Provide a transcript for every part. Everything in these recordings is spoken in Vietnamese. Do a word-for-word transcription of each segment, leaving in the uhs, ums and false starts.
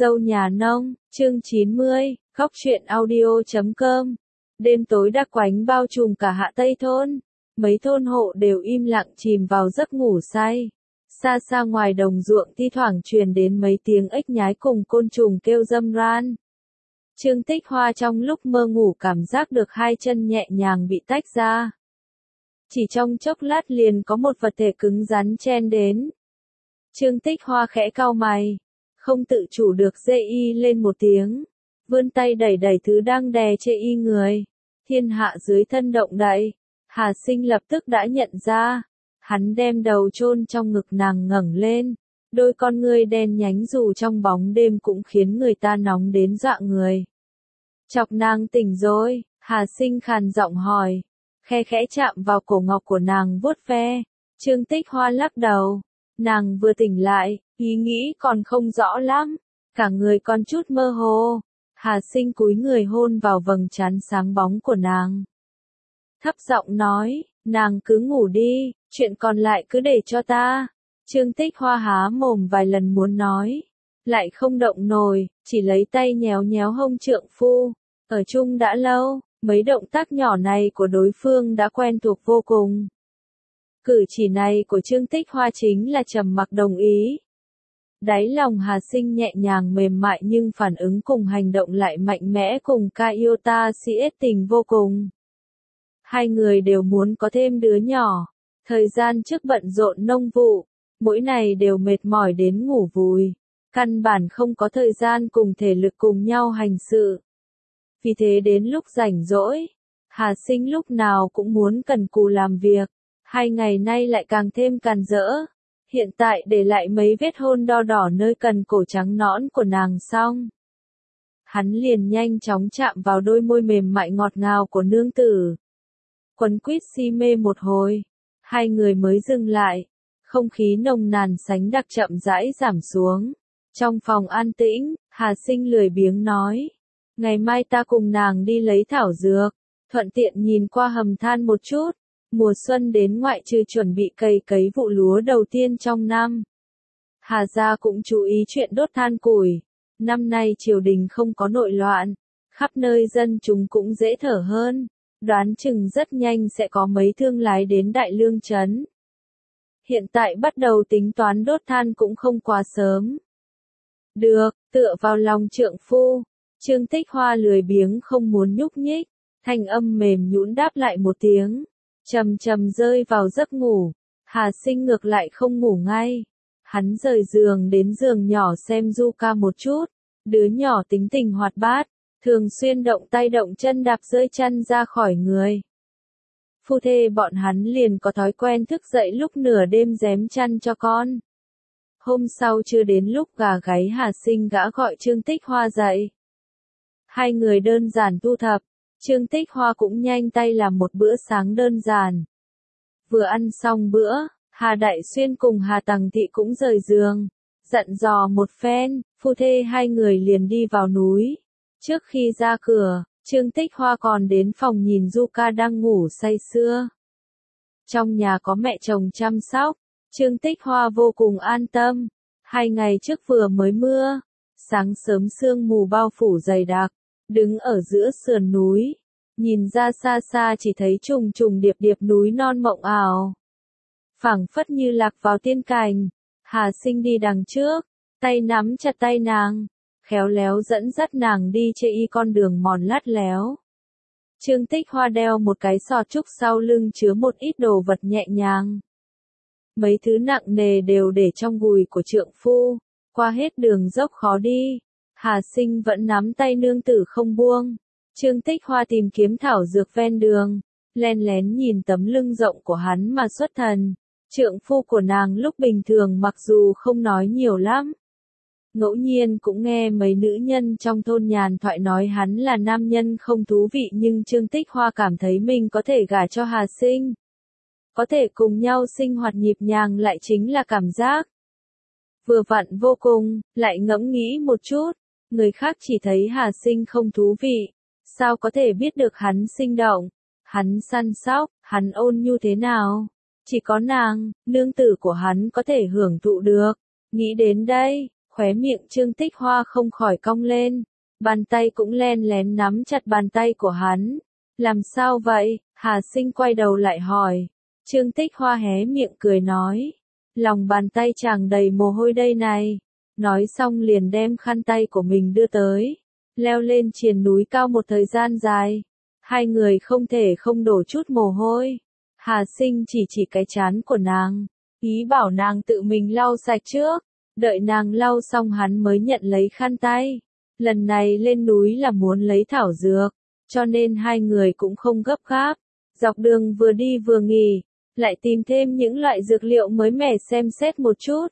Dâu nhà nông, chương chín mươi, góc truyện audio chấm com. Đêm tối đặc quánh bao trùm cả Hạ Tây thôn, mấy thôn hộ đều im lặng chìm vào giấc ngủ say. Xa xa ngoài đồng ruộng thi thoảng truyền đến mấy tiếng ếch nhái cùng côn trùng kêu râm ran. Trương Tích Hoa trong lúc mơ ngủ cảm giác được hai chân nhẹ nhàng bị tách ra. Chỉ trong chốc lát liền có một vật thể cứng rắn chen đến. Trương Tích Hoa khẽ cau mày, không tự chủ được giơ y lên một tiếng, vươn tay đẩy đẩy thứ đang đè trên y người. Thiên hạ dưới thân động đậy, Hà Sinh lập tức đã nhận ra, hắn đem đầu chôn trong ngực nàng ngẩng lên, đôi con ngươi đen nhánh dù trong bóng đêm cũng khiến người ta nóng đến dọa người. Chọc nàng tỉnh rồi, Hà Sinh khàn giọng hỏi, khe khẽ chạm vào cổ ngọc của nàng vuốt ve. Trương Tích Hoa lắc đầu, nàng vừa tỉnh lại, ý nghĩ còn không rõ lắm, cả người còn chút mơ hồ. Hà Sinh cúi người hôn vào vầng trán sáng bóng của nàng. Thấp giọng nói, nàng cứ ngủ đi, chuyện còn lại cứ để cho ta. Trương Tích Hoa há mồm vài lần muốn nói, lại không động nổi, chỉ lấy tay nhéo nhéo hông trượng phu. Ở chung đã lâu, mấy động tác nhỏ này của đối phương đã quen thuộc vô cùng. Cử chỉ này của Trương Tích Hoa chính là trầm mặc đồng ý. Đáy lòng Hà Sinh nhẹ nhàng mềm mại nhưng phản ứng cùng hành động lại mạnh mẽ cùng Kaiota siết tình vô cùng. Hai người đều muốn có thêm đứa nhỏ. Thời gian trước bận rộn nông vụ, mỗi ngày đều mệt mỏi đến ngủ vùi. Căn bản không có thời gian cùng thể lực cùng nhau hành sự. Vì thế đến lúc rảnh rỗi, Hà Sinh lúc nào cũng muốn cần cù làm việc. Hai ngày nay lại càng thêm càn rỡ. Hiện tại để lại mấy vết hôn đo đỏ nơi cần cổ trắng nõn của nàng xong. Hắn liền nhanh chóng chạm vào đôi môi mềm mại ngọt ngào của nương tử. Quấn quýt si mê một hồi, hai người mới dừng lại. Không khí nồng nàn sánh đặc chậm rãi giảm xuống. Trong phòng an tĩnh, Hà Sinh lười biếng nói. Ngày mai ta cùng nàng đi lấy thảo dược, thuận tiện nhìn qua hầm than một chút. Mùa xuân đến ngoại trừ chuẩn bị cày cấy vụ lúa đầu tiên trong năm. Hà gia cũng chú ý chuyện đốt than củi. Năm nay triều đình không có nội loạn, khắp nơi dân chúng cũng dễ thở hơn. Đoán chừng rất nhanh sẽ có mấy thương lái đến Đại Lương trấn. Hiện tại bắt đầu tính toán đốt than cũng không quá sớm. Được, tựa vào lòng trượng phu. Trương Tích Hoa lười biếng không muốn nhúc nhích, thanh âm mềm nhũn đáp lại một tiếng. Chầm chầm rơi vào giấc ngủ. Hà Sinh ngược lại không ngủ ngay. Hắn rời giường đến giường nhỏ xem Zuka một chút. Đứa nhỏ tính tình hoạt bát, thường xuyên động tay động chân đạp rơi chân ra khỏi người. Phu thê bọn hắn liền có thói quen thức dậy lúc nửa đêm rém chăn cho con. Hôm sau chưa đến lúc gà gáy Hà Sinh gã gọi Trương Tích Hoa dậy. Hai người đơn giản thu thập. Trương Tích Hoa cũng nhanh tay làm một bữa sáng đơn giản. Vừa ăn xong bữa, Hà Đại Xuyên cùng Hà Tằng Thị cũng rời giường. Dặn dò một phen, phu thê hai người liền đi vào núi. Trước khi ra cửa, Trương Tích Hoa còn đến phòng nhìn Zuka đang ngủ say sưa. Trong nhà có mẹ chồng chăm sóc, Trương Tích Hoa vô cùng an tâm. Hai ngày trước vừa mới mưa, sáng sớm sương mù bao phủ dày đặc. Đứng ở giữa sườn núi, nhìn ra xa xa chỉ thấy trùng trùng điệp điệp núi non mộng ảo. Phảng phất như lạc vào tiên cảnh. Hà Sinh đi đằng trước, tay nắm chặt tay nàng, khéo léo dẫn dắt nàng đi trên y con đường mòn lát léo. Trương Tích Hoa đeo một cái sọt trúc sau lưng chứa một ít đồ vật nhẹ nhàng. Mấy thứ nặng nề đều để trong gùi của trượng phu, qua hết đường dốc khó đi. Hà Sinh vẫn nắm tay nương tử không buông. Trương Tích Hoa tìm kiếm thảo dược ven đường, len lén nhìn tấm lưng rộng của hắn mà xuất thần. Trượng phu của nàng lúc bình thường mặc dù không nói nhiều lắm, ngẫu nhiên cũng nghe mấy nữ nhân trong thôn nhàn thoại nói hắn là nam nhân không thú vị, nhưng Trương Tích Hoa cảm thấy mình có thể gả cho Hà Sinh. Có thể cùng nhau sinh hoạt nhịp nhàng lại chính là cảm giác vừa vặn vô cùng. Lại ngẫm nghĩ một chút, người khác chỉ thấy Hà Sinh không thú vị, sao có thể biết được hắn sinh động, hắn săn sóc, hắn ôn nhu thế nào. Chỉ có nàng, nương tử của hắn có thể hưởng thụ được. Nghĩ đến đây, Khóe miệng Trương Tích Hoa không khỏi cong lên, bàn tay cũng len lén nắm chặt bàn tay của hắn. Làm sao vậy? Hà Sinh quay đầu lại hỏi. Trương Tích Hoa hé miệng cười nói. Lòng bàn tay chàng đầy mồ hôi đây này. Nói xong liền đem khăn tay của mình đưa tới. Leo lên triền núi cao một thời gian dài. Hai người không thể không đổ chút mồ hôi. Hà Sinh chỉ chỉ cái trán của nàng. Ý bảo nàng tự mình lau sạch trước. Đợi nàng lau xong hắn mới nhận lấy khăn tay. Lần này lên núi là muốn lấy thảo dược. Cho nên hai người cũng không gấp gáp. Dọc đường vừa đi vừa nghỉ. Lại tìm thêm những loại dược liệu mới mẻ xem xét một chút.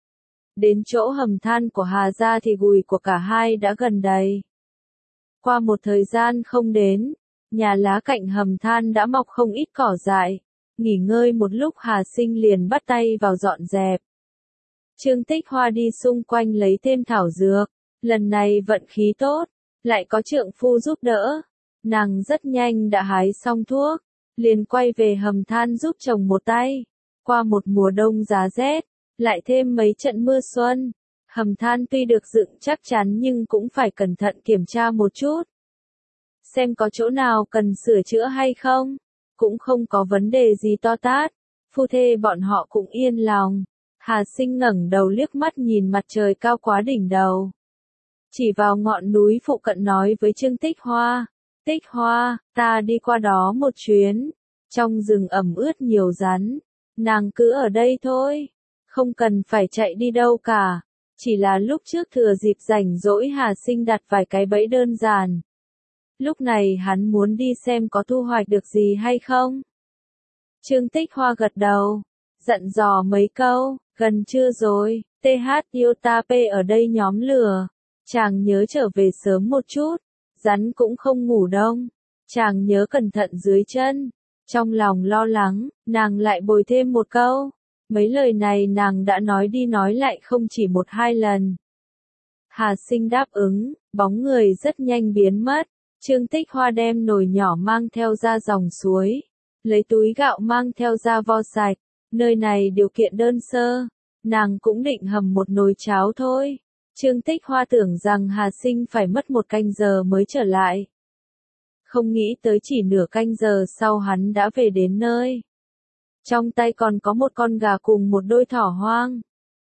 Đến chỗ hầm than của Hà gia thì gùi của cả hai đã gần đầy. Qua một thời gian không đến, nhà lá cạnh hầm than đã mọc không ít cỏ dại. Nghỉ ngơi một lúc Hà Sinh liền bắt tay vào dọn dẹp. Trương Tích Hoa đi xung quanh lấy thêm thảo dược. Lần này vận khí tốt, lại có trượng phu giúp đỡ. Nàng rất nhanh đã hái xong thuốc, liền quay về hầm than giúp chồng một tay. Qua một mùa đông giá rét, lại thêm mấy trận mưa xuân, hầm than tuy được dựng chắc chắn nhưng cũng phải cẩn thận kiểm tra một chút. Xem có chỗ nào cần sửa chữa hay không, cũng không có vấn đề gì to tát, phu thê bọn họ cũng yên lòng. Hà Sinh ngẩng đầu liếc mắt nhìn mặt trời cao quá đỉnh đầu. Chỉ vào ngọn núi phụ cận nói với Trương Tích Hoa. Tích Hoa, ta đi qua đó một chuyến. Trong rừng ẩm ướt nhiều rắn. Nàng cứ ở đây thôi. Không cần phải chạy đi đâu cả. Chỉ là lúc trước thừa dịp rảnh rỗi Hà Sinh đặt vài cái bẫy đơn giản. Lúc này hắn muốn đi xem có thu hoạch được gì hay không. Trương Tích Hoa gật đầu. Dặn dò mấy câu. Gần trưa rồi. tê hát Iota P ở đây nhóm lửa. Chàng nhớ trở về sớm một chút. Rắn cũng không ngủ đông. Chàng nhớ cẩn thận dưới chân. Trong lòng lo lắng, nàng lại bồi thêm một câu. Mấy lời này nàng đã nói đi nói lại không chỉ một hai lần. Hà Sinh đáp ứng, bóng người rất nhanh biến mất. Trương Tích Hoa đem nồi nhỏ mang theo ra dòng suối. Lấy túi gạo mang theo ra vo sạch. Nơi này điều kiện đơn sơ. Nàng cũng định hầm một nồi cháo thôi. Trương Tích Hoa tưởng rằng Hà Sinh phải mất một canh giờ mới trở lại. Không nghĩ tới chỉ nửa canh giờ sau hắn đã về đến nơi. Trong tay còn có một con gà cùng một đôi thỏ hoang.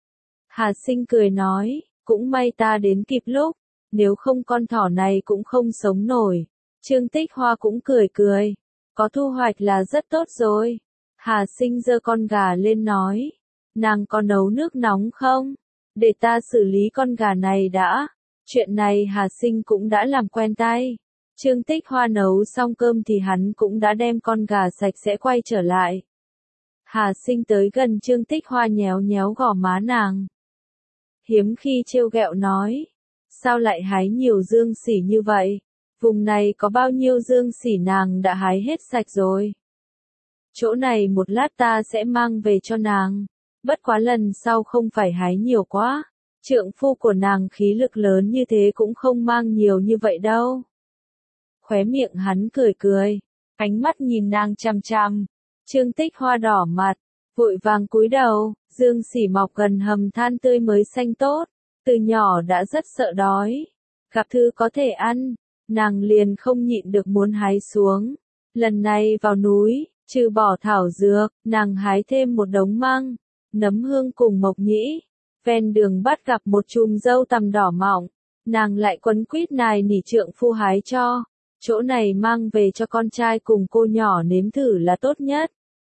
Hà Sinh cười nói, cũng may ta đến kịp lúc, nếu không con thỏ này cũng không sống nổi. Trương Tích Hoa cũng cười cười, có thu hoạch là rất tốt rồi. Hà Sinh giơ con gà lên nói, nàng có nấu nước nóng không? Để ta xử lý con gà này đã. Chuyện này Hà Sinh cũng đã làm quen tay. Trương Tích Hoa nấu xong cơm thì hắn cũng đã đem con gà sạch sẽ quay trở lại. Hà Sinh tới gần Trương Tích Hoa nhéo nhéo gò má nàng. Hiếm khi trêu ghẹo nói. Sao lại hái nhiều dương sỉ như vậy? Vùng này có bao nhiêu dương sỉ nàng đã hái hết sạch rồi. Chỗ này một lát ta sẽ mang về cho nàng. Bất quá lần sau không phải hái nhiều quá. Trượng phu của nàng khí lực lớn như thế cũng không mang nhiều như vậy đâu. Khóe miệng hắn cười cười. Ánh mắt nhìn nàng chằm chằm. Trương Tích Hoa đỏ mặt. Vội vàng cúi đầu. Dương sỉ mọc gần hầm than tươi mới xanh tốt. Từ nhỏ đã rất sợ đói. Gặp thứ có thể ăn. Nàng liền không nhịn được muốn hái xuống. Lần này vào núi, trừ bỏ thảo dược, nàng hái thêm một đống măng, nấm hương cùng mộc nhĩ. Ven đường bắt gặp một chùm dâu tằm đỏ mọng. Nàng lại quấn quýt nài nỉ trượng phu hái cho. Chỗ này mang về cho con trai cùng cô nhỏ nếm thử là tốt nhất.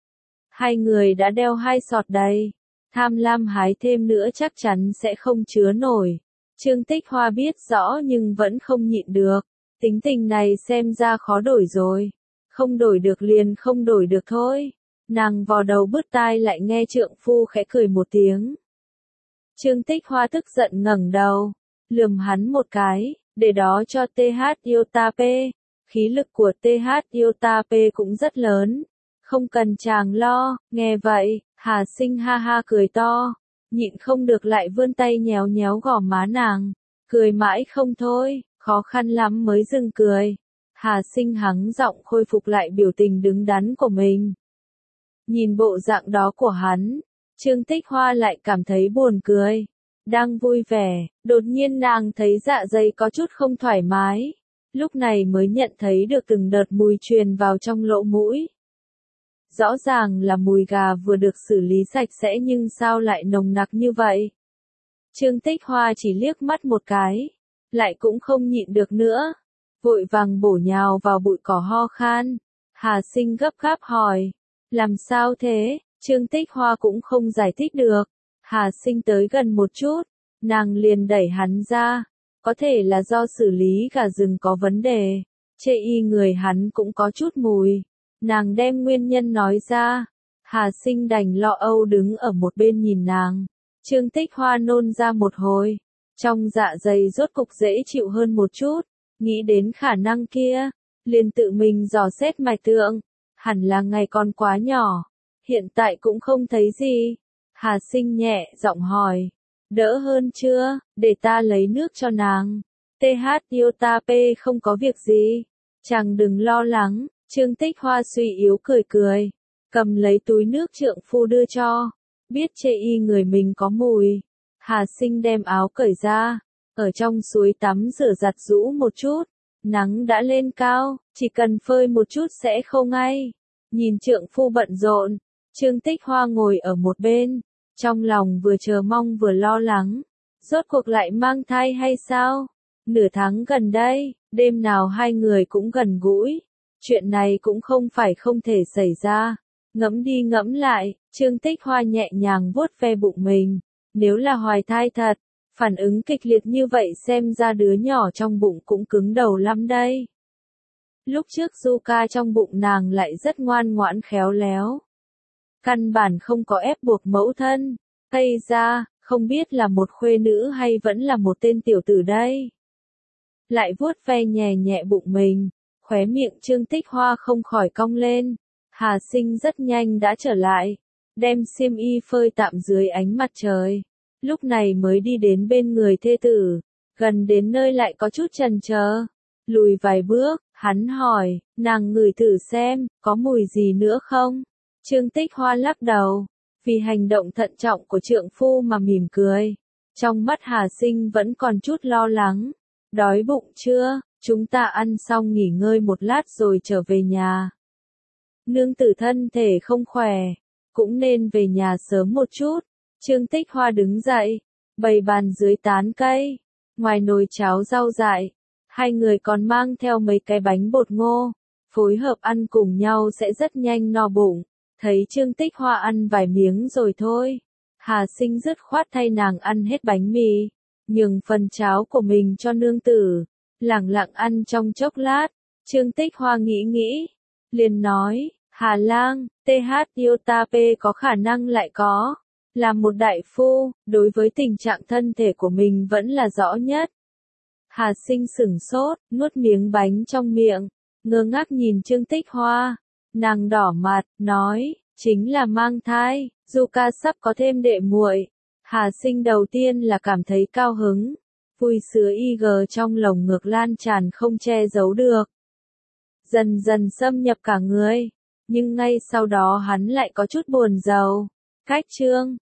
Hai người đã đeo hai sọt đầy. Tham lam hái thêm nữa chắc chắn sẽ không chứa nổi. Trương Tích Hoa biết rõ nhưng vẫn không nhịn được. Tính tình này xem ra khó đổi rồi. Không đổi được liền không đổi được thôi. Nàng vò đầu bứt tai lại nghe trượng phu khẽ cười một tiếng. Trương Tích Hoa tức giận ngẩng đầu. Lườm hắn một cái. Để đó cho tê hát Iota P. Khí lực của tê hát Iota P cũng rất lớn. Không cần chàng lo. Nghe vậy, Hà Sinh ha ha cười to. Nhịn không được lại vươn tay nhéo nhéo gò má nàng. Cười mãi không thôi. Khó khăn lắm mới dừng cười. Hà Sinh hắng giọng khôi phục lại biểu tình đứng đắn của mình. Nhìn bộ dạng đó của hắn, Trương Tích Hoa lại cảm thấy buồn cười. Đang vui vẻ, đột nhiên nàng thấy dạ dày có chút không thoải mái. Lúc này mới nhận thấy được từng đợt mùi truyền vào trong lỗ mũi. Rõ ràng là mùi gà vừa được xử lý sạch sẽ nhưng sao lại nồng nặc như vậy? Trương Tích Hoa chỉ liếc mắt một cái, lại cũng không nhịn được nữa, vội vàng bổ nhào vào bụi cỏ ho khan. Hà Sinh gấp gáp hỏi, làm sao thế? Trương Tích Hoa cũng không giải thích được. Hà Sinh tới gần một chút, nàng liền đẩy hắn ra, có thể là do xử lý gà rừng có vấn đề, chê y người hắn cũng có chút mùi. Nàng đem nguyên nhân nói ra, Hà Sinh đành lo âu đứng ở một bên nhìn nàng. Trương Tích Hoa nôn ra một hồi, trong dạ dày rốt cục dễ chịu hơn một chút, nghĩ đến khả năng kia, liền tự mình dò xét mạch tượng, hẳn là ngày còn quá nhỏ, hiện tại cũng không thấy gì. Hà Sinh nhẹ giọng hỏi, đỡ hơn chưa, để ta lấy nước cho nàng. tê hát Iota P không có việc gì, chàng đừng lo lắng. Trương Tích Hoa suy yếu cười cười, cầm lấy túi nước trượng phu đưa cho, biết chê y người mình có mùi. Hà Sinh đem áo cởi ra, ở trong suối tắm rửa giặt rũ một chút, nắng đã lên cao, chỉ cần phơi một chút sẽ khô ngay. Nhìn trượng phu bận rộn, Trương Tích Hoa ngồi ở một bên, trong lòng vừa chờ mong vừa lo lắng, rốt cuộc lại mang thai hay sao? Nửa tháng gần đây, đêm nào hai người cũng gần gũi. Chuyện này cũng không phải không thể xảy ra. Ngẫm đi ngẫm lại, Trương Tích Hoa nhẹ nhàng vuốt ve bụng mình. Nếu là hoài thai thật, phản ứng kịch liệt như vậy xem ra đứa nhỏ trong bụng cũng cứng đầu lắm đây. Lúc trước Du Ca trong bụng nàng lại rất ngoan ngoãn khéo léo. Căn bản không có ép buộc mẫu thân. Hay ra, không biết là một khuê nữ hay vẫn là một tên tiểu tử đây. Lại vuốt ve nhẹ nhẹ bụng mình. Khóe miệng Trương Tích Hoa không khỏi cong lên. Hà Sinh rất nhanh đã trở lại, đem xiêm y phơi tạm dưới ánh mặt trời. Lúc này mới đi đến bên người thê tử, gần đến nơi lại có chút chần chờ. Lùi vài bước, hắn hỏi, nàng ngửi thử xem, có mùi gì nữa không? Trương Tích Hoa lắc đầu, vì hành động thận trọng của trượng phu mà mỉm cười. Trong mắt Hà Sinh vẫn còn chút lo lắng. Đói bụng chưa? Chúng ta ăn xong nghỉ ngơi một lát rồi trở về nhà. Nương tử thân thể không khỏe, cũng nên về nhà sớm một chút. Trương Tích Hoa đứng dậy, bày bàn dưới tán cây, ngoài nồi cháo rau dại. Hai người còn mang theo mấy cái bánh bột ngô, phối hợp ăn cùng nhau sẽ rất nhanh no bụng. Thấy Trương Tích Hoa ăn vài miếng rồi thôi, Hà Sinh dứt khoát thay nàng ăn hết bánh mì, nhường phần cháo của mình cho nương tử. Lẳng lặng ăn trong chốc lát, Trương Tích Hoa nghĩ nghĩ, liền nói, Hà Lang, tê hát Iota P có khả năng lại có, là một đại phu, đối với tình trạng thân thể của mình vẫn là rõ nhất. Hà Sinh sửng sốt, nuốt miếng bánh trong miệng, ngơ ngác nhìn Trương Tích Hoa, nàng đỏ mặt, nói, chính là mang thai, Du Ca sắp có thêm đệ muội. Hà Sinh đầu tiên là cảm thấy cao hứng. Vui sướng i giê trong lồng ngực lan tràn không che giấu được. Dần dần xâm nhập cả người, nhưng ngay sau đó hắn lại có chút buồn rầu. Cách Trương